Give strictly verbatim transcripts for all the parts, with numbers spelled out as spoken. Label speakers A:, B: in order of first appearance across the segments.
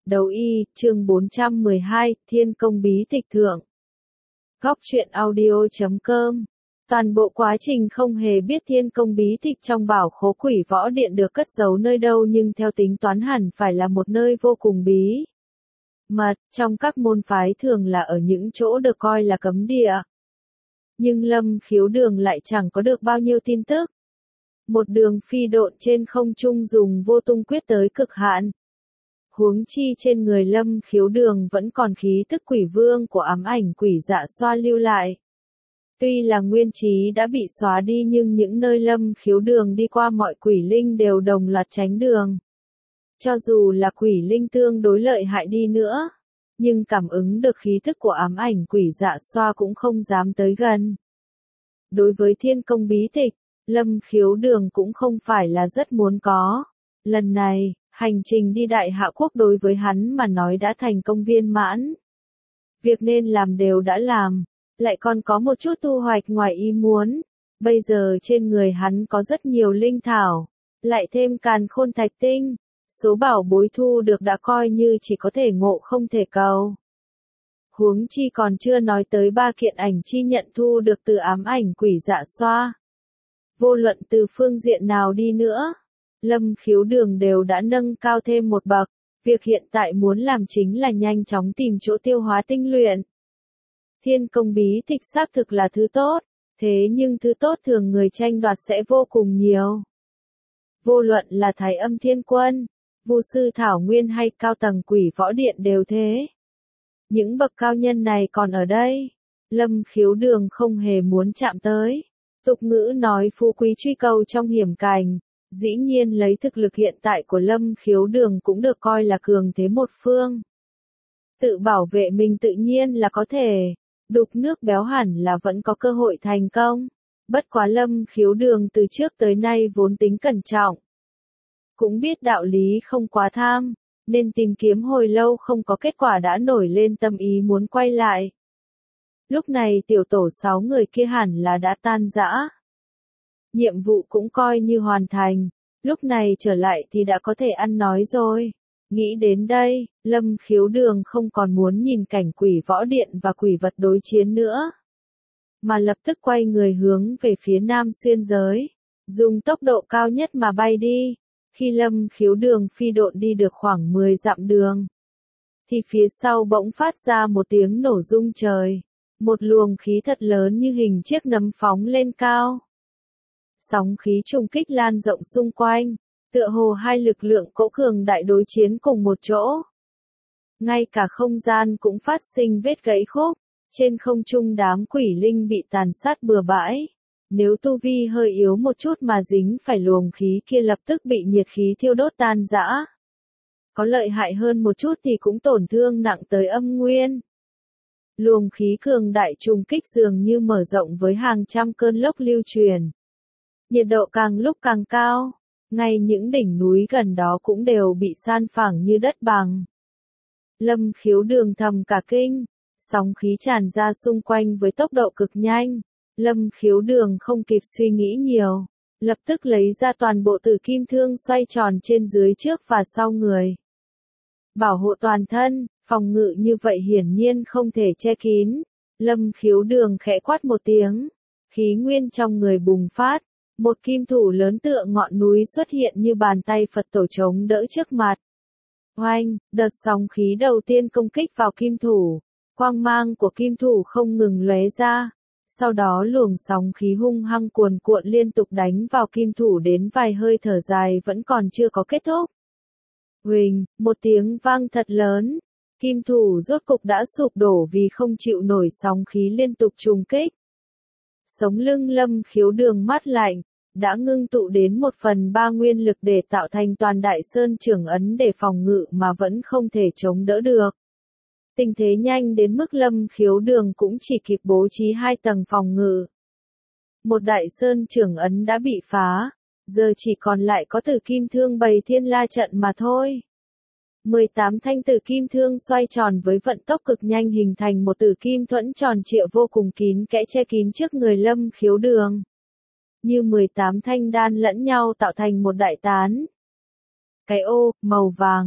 A: Đấu y, chương bốn trăm mười hai, Thiên Công Bí Tịch Thượng. Góc truyện audio chấm com. Toàn bộ quá trình không hề biết Thiên Công Bí Tịch trong bảo khố Quỷ Võ Điện được cất giấu nơi đâu, nhưng theo tính toán hẳn phải là một nơi vô cùng bí mật, trong các môn phái thường là ở những chỗ được coi là cấm địa. Nhưng Lâm Khiếu Đường lại chẳng có được bao nhiêu tin tức. Một đường phi độn trên không trung dùng vô tung quyết tới cực hạn. Huống chi trên người Lâm Khiếu Đường vẫn còn khí tức quỷ vương của ám ảnh quỷ dạ xoa lưu lại. Tuy là nguyên trí đã bị xóa đi, nhưng những nơi Lâm Khiếu Đường đi qua mọi quỷ linh đều đồng loạt tránh đường. Cho dù là quỷ linh tương đối lợi hại đi nữa, nhưng cảm ứng được khí tức của ám ảnh quỷ dạ xoa cũng không dám tới gần. Đối với Thiên Công Bí Tịch, Lâm Khiếu Đường cũng không phải là rất muốn có. Lần này, hành trình đi Đại Hạ Quốc đối với hắn mà nói đã thành công viên mãn. Việc nên làm đều đã làm, lại còn có một chút thu hoạch ngoài ý muốn. Bây giờ trên người hắn có rất nhiều linh thảo, lại thêm càn khôn thạch tinh. Số bảo bối thu được đã coi như chỉ có thể ngộ không thể cầu. Huống chi còn chưa nói tới ba kiện ảnh chi nhận thu được từ ám ảnh quỷ dạ xoa. Vô luận từ phương diện nào đi nữa, Lâm Khiếu Đường đều đã nâng cao thêm một bậc. Việc hiện tại muốn làm chính là nhanh chóng tìm chỗ tiêu hóa tinh luyện. Thiên Công Bí Tịch xác thực là thứ tốt, thế nhưng thứ tốt thường người tranh đoạt sẽ vô cùng nhiều. Vô luận là Thái Âm Thiên Quân, Vu Sư Thảo Nguyên hay cao tầng Quỷ Võ Điện đều thế. Những bậc cao nhân này còn ở đây, Lâm Khiếu Đường không hề muốn chạm tới. Tục ngữ nói phú quý truy cầu trong hiểm cảnh, dĩ nhiên lấy thực lực hiện tại của Lâm Khiếu Đường cũng được coi là cường thế một phương. Tự bảo vệ mình tự nhiên là có thể, đục nước béo hẳn là vẫn có cơ hội thành công. Bất quá Lâm Khiếu Đường từ trước tới nay vốn tính cẩn trọng. Cũng biết đạo lý không quá tham, nên tìm kiếm hồi lâu không có kết quả đã nổi lên tâm ý muốn quay lại. Lúc này tiểu tổ sáu người kia hẳn là đã tan rã. Nhiệm vụ cũng coi như hoàn thành, lúc này trở lại thì đã có thể ăn nói rồi. Nghĩ đến đây, Lâm Khiếu Đường không còn muốn nhìn cảnh Quỷ Võ Điện và quỷ vật đối chiến nữa, mà lập tức quay người hướng về phía nam xuyên giới, dùng tốc độ cao nhất mà bay đi. Khi Lâm Khiếu Đường phi độn đi được khoảng mười dặm đường, thì phía sau bỗng phát ra một tiếng nổ rung trời. Một luồng khí thật lớn như hình chiếc nấm phóng lên cao. Sóng khí trùng kích lan rộng xung quanh, tựa hồ hai lực lượng cỗ cường đại đối chiến cùng một chỗ. Ngay cả không gian cũng phát sinh vết gãy khúc, trên không trung đám quỷ linh bị tàn sát bừa bãi. Nếu tu vi hơi yếu một chút mà dính phải luồng khí kia lập tức bị nhiệt khí thiêu đốt tan rã. Có lợi hại hơn một chút thì cũng tổn thương nặng tới âm nguyên. Luồng khí cường đại trùng kích dường như mở rộng với hàng trăm cơn lốc lưu truyền. Nhiệt độ càng lúc càng cao, ngay những đỉnh núi gần đó cũng đều bị san phẳng như đất bằng. Lâm Khiếu Đường thầm cả kinh, sóng khí tràn ra xung quanh với tốc độ cực nhanh. Lâm Khiếu Đường không kịp suy nghĩ nhiều, lập tức lấy ra toàn bộ tử kim thương xoay tròn trên dưới trước và sau người. Bảo hộ toàn thân, phòng ngự như vậy hiển nhiên không thể che kín. Lâm Khiếu Đường khẽ quát một tiếng, khí nguyên trong người bùng phát, một kim thủ lớn tựa ngọn núi xuất hiện như bàn tay Phật tổ chống đỡ trước mặt. Oanh, đợt sóng khí đầu tiên công kích vào kim thủ, quang mang của kim thủ không ngừng lóe ra. Sau đó luồng sóng khí hung hăng cuồn cuộn liên tục đánh vào kim thủ đến vài hơi thở dài vẫn còn chưa có kết thúc. Huỳnh, một tiếng vang thật lớn, kim thủ rốt cục đã sụp đổ vì không chịu nổi sóng khí liên tục trùng kích. Sống lưng Lâm Khiếu Đường mắt lạnh, đã ngưng tụ đến một phần ba nguyên lực để tạo thành toàn đại sơn trưởng ấn để phòng ngự mà vẫn không thể chống đỡ được. Tình thế nhanh đến mức Lâm Khiếu Đường cũng chỉ kịp bố trí hai tầng phòng ngự. Một đại sơn trưởng ấn đã bị phá, giờ chỉ còn lại có tử kim thương bày thiên la trận mà thôi. mười tám thanh tử kim thương xoay tròn với vận tốc cực nhanh hình thành một tử kim thuẫn tròn trịa vô cùng kín kẽ che kín trước người Lâm Khiếu Đường. Như mười tám thanh đan lẫn nhau tạo thành một đại tán. Cái ô, màu vàng,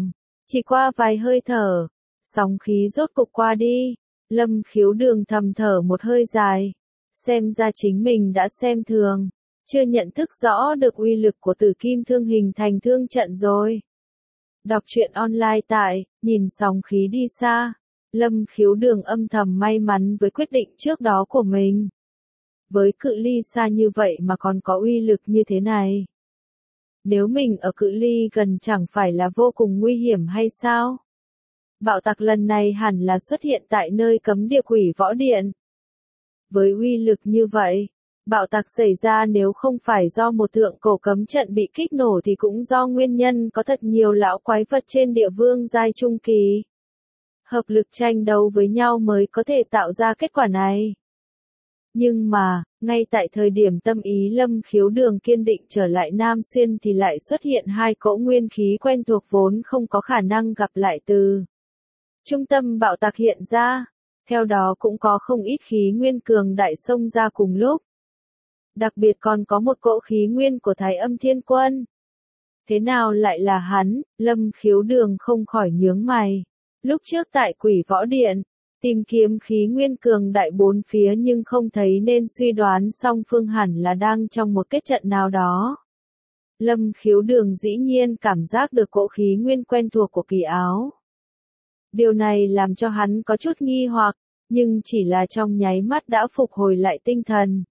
A: Chỉ qua vài hơi thở, sóng khí rốt cục qua đi, Lâm Khiếu Đường thầm thở một hơi dài. Xem ra chính mình đã xem thường, chưa nhận thức rõ được uy lực của tử kim thương hình thành thương trận rồi. Đọc truyện online tại, nhìn sóng khí đi xa, Lâm Khiếu Đường âm thầm may mắn với quyết định trước đó của mình. Với cự ly xa như vậy mà còn có uy lực như thế này. Nếu mình ở cự ly gần chẳng phải là vô cùng nguy hiểm hay sao? Bạo tặc lần này hẳn là xuất hiện tại nơi cấm địa Quỷ Võ Điện. Với uy lực như vậy, bạo tặc xảy ra nếu không phải do một thượng cổ cấm trận bị kích nổ thì cũng do nguyên nhân có thật nhiều lão quái vật trên địa vương giai trung kỳ. Hợp lực tranh đấu với nhau mới có thể tạo ra kết quả này. Nhưng mà, ngay tại thời điểm tâm ý Lâm Khiếu Đường kiên định trở lại Nam Xuyên thì lại xuất hiện hai cỗ nguyên khí quen thuộc vốn không có khả năng gặp lại từ trung tâm bạo tạc hiện ra, theo đó cũng có không ít khí nguyên cường đại xông ra cùng lúc. Đặc biệt còn có một cỗ khí nguyên của Thái Âm Thiên Quân. Thế nào lại là hắn? Lâm Khiếu Đường không khỏi nhướng mày. Lúc trước tại Quỷ Võ Điện, tìm kiếm khí nguyên cường đại bốn phía nhưng không thấy nên suy đoán song phương hẳn là đang trong một kết trận nào đó. Lâm Khiếu Đường dĩ nhiên cảm giác được cỗ khí nguyên quen thuộc của Kỳ Áo. Điều này làm cho hắn có chút nghi hoặc, nhưng chỉ là trong nháy mắt đã phục hồi lại tinh thần.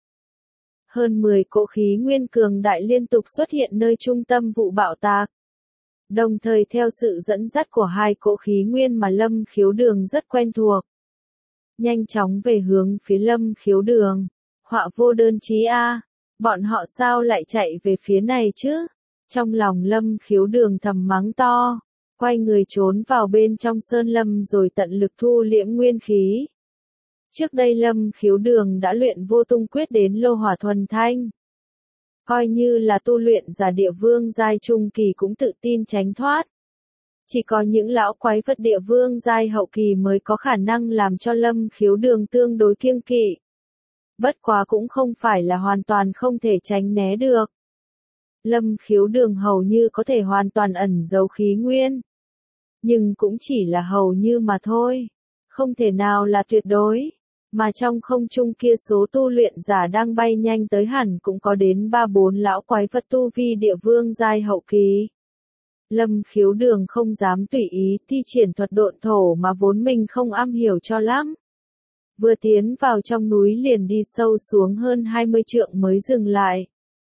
A: Hơn mười cỗ khí nguyên cường đại liên tục xuất hiện nơi trung tâm vụ bạo tạc. Đồng thời theo sự dẫn dắt của hai cỗ khí nguyên mà Lâm Khiếu Đường rất quen thuộc. Nhanh chóng về hướng phía Lâm Khiếu Đường. Họa vô đơn chí a, bọn họ sao lại chạy về phía này chứ? Trong lòng Lâm Khiếu Đường thầm mắng to, quay người trốn vào bên trong sơn lâm rồi tận lực thu liễm nguyên khí. Trước đây Lâm Khiếu Đường đã luyện vô tung quyết đến lô hỏa thuần thanh. Coi như là tu luyện giả địa vương giai trung kỳ cũng tự tin tránh thoát. Chỉ có những lão quái vật địa vương giai hậu kỳ mới có khả năng làm cho Lâm Khiếu Đường tương đối kiêng kỵ. Bất quá cũng không phải là hoàn toàn không thể tránh né được. Lâm Khiếu Đường hầu như có thể hoàn toàn ẩn giấu khí nguyên. Nhưng cũng chỉ là hầu như mà thôi. Không thể nào là tuyệt đối. Mà trong không trung kia số tu luyện giả đang bay nhanh tới hẳn cũng có đến ba bốn lão quái vật tu vi địa vương giai hậu kỳ. Lâm Khiếu Đường không dám tùy ý thi triển thuật độn thổ mà vốn mình không am hiểu cho lắm. Vừa tiến vào trong núi liền đi sâu xuống hơn hai mươi trượng mới dừng lại.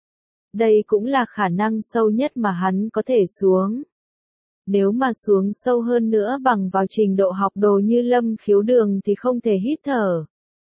A: Đây cũng là khả năng sâu nhất mà hắn có thể xuống. Nếu mà xuống sâu hơn nữa bằng vào trình độ học đồ như Lâm Khiếu Đường thì không thể hít thở.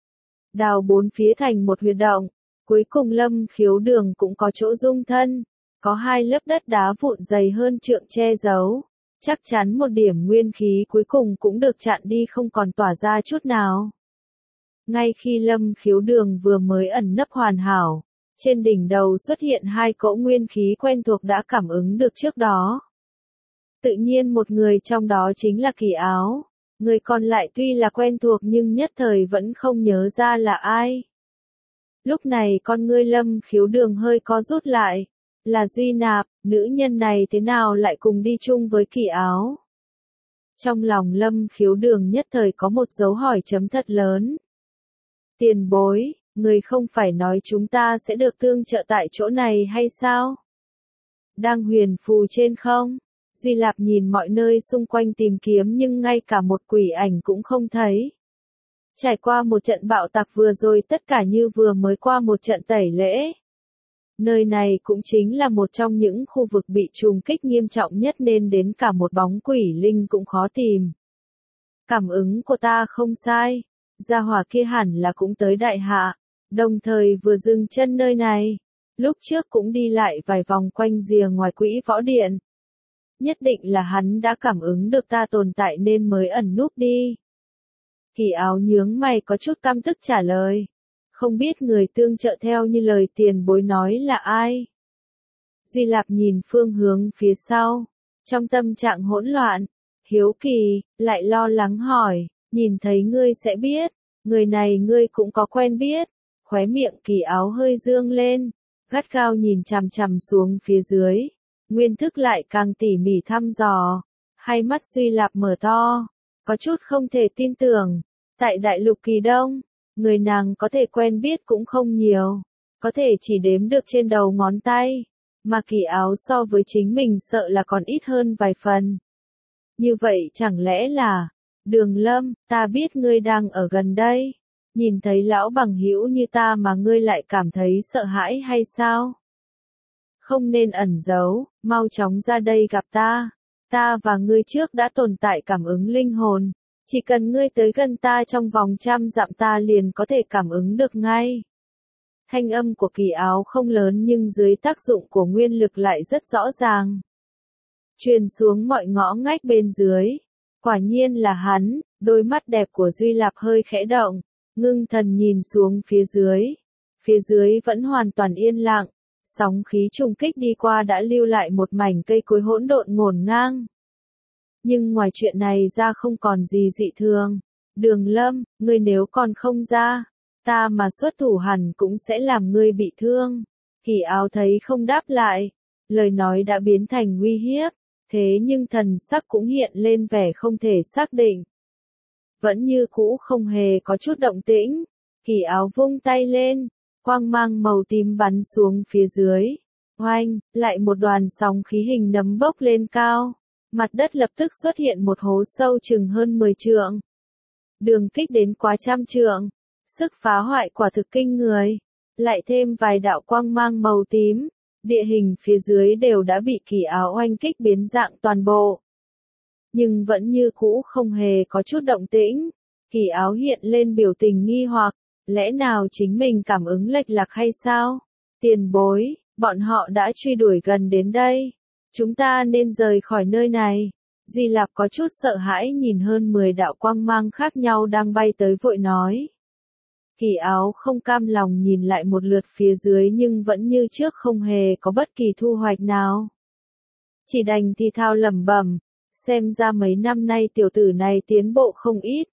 A: Đào bốn phía thành một huyệt động, cuối cùng Lâm Khiếu Đường cũng có chỗ dung thân, có hai lớp đất đá vụn dày hơn trượng che giấu. Chắc chắn một điểm nguyên khí cuối cùng cũng được chặn đi không còn tỏa ra chút nào. Ngay khi Lâm Khiếu Đường vừa mới ẩn nấp hoàn hảo, trên đỉnh đầu xuất hiện hai cỗ nguyên khí quen thuộc đã cảm ứng được trước đó. Tự nhiên một người trong đó chính là Kỳ Áo, người còn lại tuy là quen thuộc nhưng nhất thời vẫn không nhớ ra là ai. Lúc này con ngươi Lâm Khiếu Đường hơi co rút lại, là Duy Nạp, nữ nhân này thế nào lại cùng đi chung với Kỳ Áo? Trong lòng Lâm Khiếu Đường nhất thời có một dấu hỏi chấm thật lớn. Tiền bối, người không phải nói chúng ta sẽ được tương trợ tại chỗ này hay sao? Đang huyền phù trên không? Duy Lạp nhìn mọi nơi xung quanh tìm kiếm nhưng ngay cả một quỷ ảnh cũng không thấy. Trải qua một trận bạo tạc vừa rồi tất cả như vừa mới qua một trận tẩy lễ. Nơi này cũng chính là một trong những khu vực bị trùng kích nghiêm trọng nhất nên đến cả một bóng quỷ linh cũng khó tìm. Cảm ứng của ta không sai, gia hỏa kia hẳn là cũng tới đại hạ, đồng thời vừa dừng chân nơi này, lúc trước cũng đi lại vài vòng quanh rìa ngoài Quỷ Võ Điện. Nhất định là hắn đã cảm ứng được ta tồn tại nên mới ẩn núp đi. Kỳ Áo nhướng mày có chút căm tức trả lời. Không biết người tương trợ theo như lời tiền bối nói là ai? Duy Lạp nhìn phương hướng phía sau, trong tâm trạng hỗn loạn, hiếu kỳ, lại lo lắng hỏi, nhìn thấy ngươi sẽ biết, người này ngươi cũng có quen biết. Khóe miệng Kỳ Áo hơi dương lên, gắt gao nhìn chằm chằm xuống phía dưới. Nguyên thức lại càng tỉ mỉ thăm dò. Hai mắt Duy Lạp mở to, có chút không thể tin tưởng. Tại đại lục Kỳ Đông, người nàng có thể quen biết cũng không nhiều, có thể chỉ đếm được trên đầu ngón tay, mà Kỳ Áo so với chính mình sợ là còn ít hơn vài phần. Như vậy chẳng lẽ là, Đường Lâm, ta biết ngươi đang ở gần đây, nhìn thấy lão bằng hữu như ta mà ngươi lại cảm thấy sợ hãi hay sao? Không nên ẩn giấu, mau chóng ra đây gặp ta. Ta và ngươi trước đã tồn tại cảm ứng linh hồn, chỉ cần ngươi tới gần ta trong vòng trăm dặm ta liền có thể cảm ứng được ngay. Thanh âm của Kỳ Áo không lớn nhưng dưới tác dụng của nguyên lực lại rất rõ ràng. Truyền xuống mọi ngõ ngách bên dưới. Quả nhiên là hắn, đôi mắt đẹp của Duy Lạp hơi khẽ động, ngưng thần nhìn xuống phía dưới. Phía dưới vẫn hoàn toàn yên lặng, sóng khí trùng kích đi qua đã lưu lại một mảnh cây cối hỗn độn ngổn ngang. Nhưng ngoài chuyện này ra không còn gì dị thường. Đường Lâm, ngươi nếu còn không ra, ta mà xuất thủ hẳn cũng sẽ làm ngươi bị thương. Kỳ Áo thấy không đáp lại, lời nói đã biến thành uy hiếp, thế nhưng thần sắc cũng hiện lên vẻ không thể xác định. Vẫn như cũ không hề có chút động tĩnh, Kỳ Áo vung tay lên, quang mang màu tím bắn xuống phía dưới. Oanh, lại một đoàn sóng khí hình nấm bốc lên cao, mặt đất lập tức xuất hiện một hố sâu chừng hơn mười trượng. Đường kích đến quá trăm trượng, sức phá hoại quả thực kinh người, lại thêm vài đạo quang mang màu tím, địa hình phía dưới đều đã bị Kỳ Áo oanh kích biến dạng toàn bộ. Nhưng vẫn như cũ không hề có chút động tĩnh, Kỳ Áo hiện lên biểu tình nghi hoặc, lẽ nào chính mình cảm ứng lệch lạc hay sao? Tiền bối, bọn họ đã truy đuổi gần đến đây, chúng ta nên rời khỏi nơi này. Duy Lạp có chút sợ hãi nhìn hơn mười đạo quang mang khác nhau đang bay tới vội nói. Kỳ Áo không cam lòng nhìn lại một lượt phía dưới nhưng vẫn như trước không hề có bất kỳ thu hoạch nào. Chỉ đành thì thao lẩm bẩm, xem ra mấy năm nay tiểu tử này tiến bộ không ít.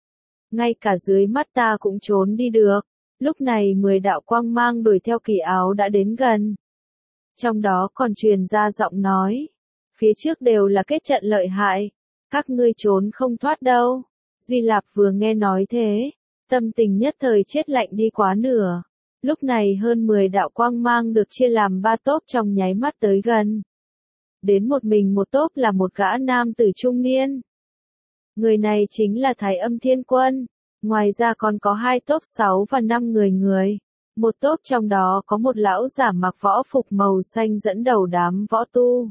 A: Ngay cả dưới mắt ta cũng trốn đi được. Lúc này mười đạo quang mang đuổi theo Kỳ Áo đã đến gần. Trong đó còn truyền ra giọng nói, phía trước đều là kết trận lợi hại, các ngươi trốn không thoát đâu. Duy Lạp vừa nghe nói thế, tâm tình nhất thời chết lạnh đi quá nửa. Lúc này hơn mười đạo quang mang được chia làm ba tốp trong nháy mắt tới gần. Đến một mình một tốp là một gã nam tử trung niên. Người này chính là Thái Âm Thiên Quân. Ngoài ra còn có hai tốp sáu và năm người người. Một tốp trong đó có một lão giả mặc võ phục màu xanh dẫn đầu đám võ tu.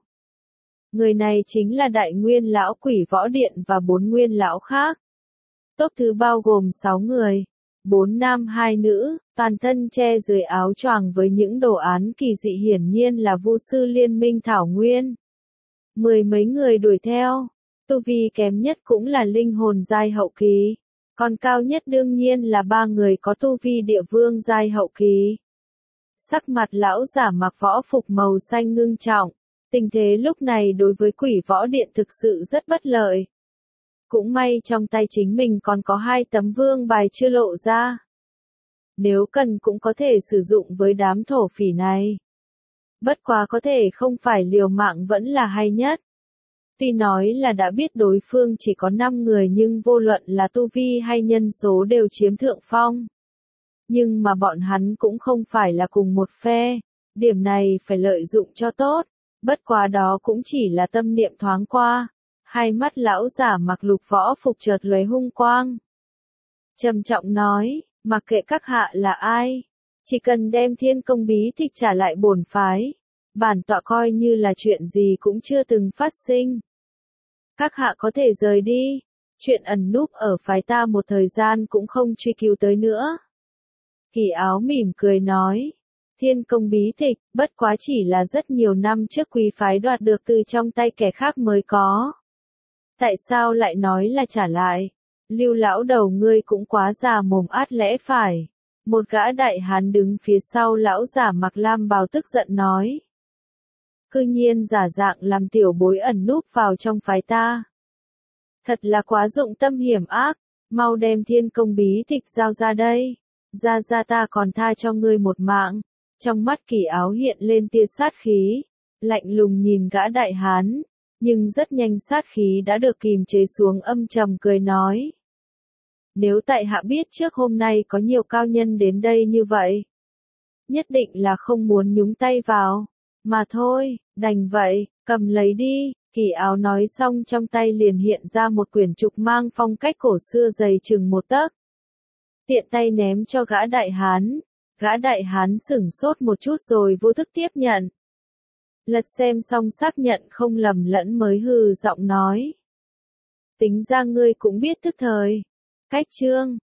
A: Người này chính là Đại Nguyên Lão Quỷ Võ Điện và bốn nguyên lão khác. Tốp thứ bao gồm sáu người, bốn nam hai nữ, toàn thân che dưới áo choàng với những đồ án kỳ dị hiển nhiên là Vu sư Liên minh Thảo Nguyên. Mười mấy người đuổi theo, tu vi kém nhất cũng là linh hồn giai hậu kỳ, còn cao nhất đương nhiên là ba người có tu vi địa vương giai hậu kỳ. Sắc mặt lão giả mặc võ phục màu xanh ngưng trọng, tình thế lúc này đối với Quỷ Võ Điện thực sự rất bất lợi. Cũng may trong tay chính mình còn có hai tấm vương bài chưa lộ ra. Nếu cần cũng có thể sử dụng với đám thổ phỉ này. Bất quá có thể không phải liều mạng vẫn là hay nhất. Tuy nói là đã biết đối phương chỉ có năm người nhưng vô luận là tu vi hay nhân số đều chiếm thượng phong. Nhưng mà bọn hắn cũng không phải là cùng một phe, điểm này phải lợi dụng cho tốt, bất quá đó cũng chỉ là tâm niệm thoáng qua. Hai mắt lão giả mặc lục võ phục chợt lóe hung quang. Trầm trọng nói, mặc kệ các hạ là ai, chỉ cần đem thiên công bí tịch trả lại bổn phái, bản tọa coi như là chuyện gì cũng chưa từng phát sinh. Các hạ có thể rời đi, chuyện ẩn núp ở phái ta một thời gian cũng không truy cứu tới nữa. Kỳ Áo mỉm cười nói, thiên công bí tịch, bất quá chỉ là rất nhiều năm trước quý phái đoạt được từ trong tay kẻ khác mới có. Tại sao lại nói là trả lại? Lưu lão đầu ngươi cũng quá già mồm át lẽ phải. Một gã đại hán đứng phía sau lão giả mặc lam bào tức giận nói. Cư nhiên giả dạng làm tiểu bối ẩn núp vào trong phái ta. Thật là quá dụng tâm hiểm ác, mau đem thiên công bí tịch giao ra đây. Ra ra ta còn tha cho ngươi một mạng. Trong mắt Kỳ Áo hiện lên tia sát khí, lạnh lùng nhìn gã đại hán. Nhưng rất nhanh sát khí đã được kìm chế xuống, âm trầm cười nói. Nếu tại hạ biết trước hôm nay có nhiều cao nhân đến đây như vậy, nhất định là không muốn nhúng tay vào, mà thôi, đành vậy, cầm lấy đi. Kỳ Áo nói xong trong tay liền hiện ra một quyển trục mang phong cách cổ xưa dày chừng một tấc. Tiện tay ném cho gã đại hán, gã đại hán sửng sốt một chút rồi vô thức tiếp nhận. Lật xem xong xác nhận không lầm lẫn mới hừ giọng nói. Tính ra ngươi cũng biết thức thời. Cách chương